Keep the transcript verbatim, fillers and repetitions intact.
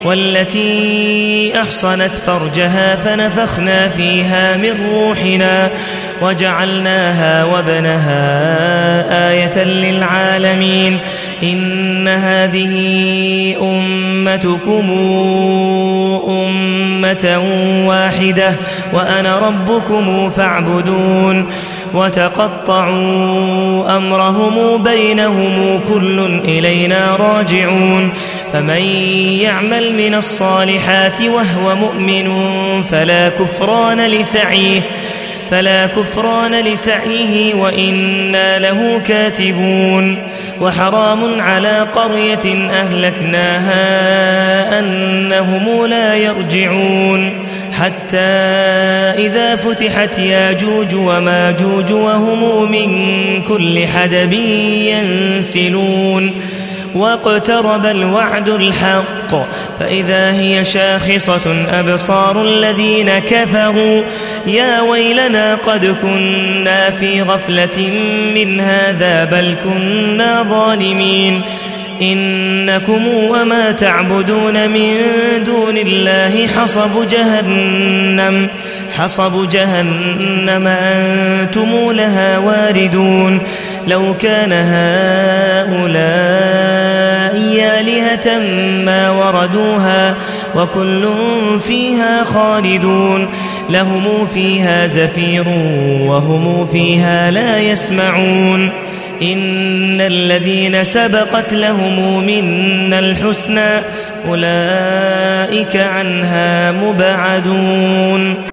والتي أحصنت فرجها فنفخنا فيها من روحنا وجعلناها وابنها آية للعالمين إن هذه أمتكم أمة واحدة وأنا ربكم فاعبدون وتقطعوا أمرهم بينهم كل إلينا راجعون فمن يعمل من الصالحات وهو مؤمن فلا كفران لسعيه فلا كفران لسعيه وإنا له كاتبون وحرام على قرية أهلكناها أنهم لا يرجعون حتى إذا فتحت ياجوج وماجوج وهم من كل حدب ينسلون واقترب الوعد الحق فإذا هي شاخصة أبصار الذين كفروا يا ويلنا قد كنا في غفلة من هذا بل كنا ظالمين إنكم وما تعبدون من دون الله حصب جهنم حصب جهنم أنتم لها واردون لو كان هؤلاء آلهة ما وردوها وكل فيها خالدون لهم فيها زفير وهم فيها لا يسمعون إن الذين سبقت لهم منا الحسنى أولئك عنها مبعدون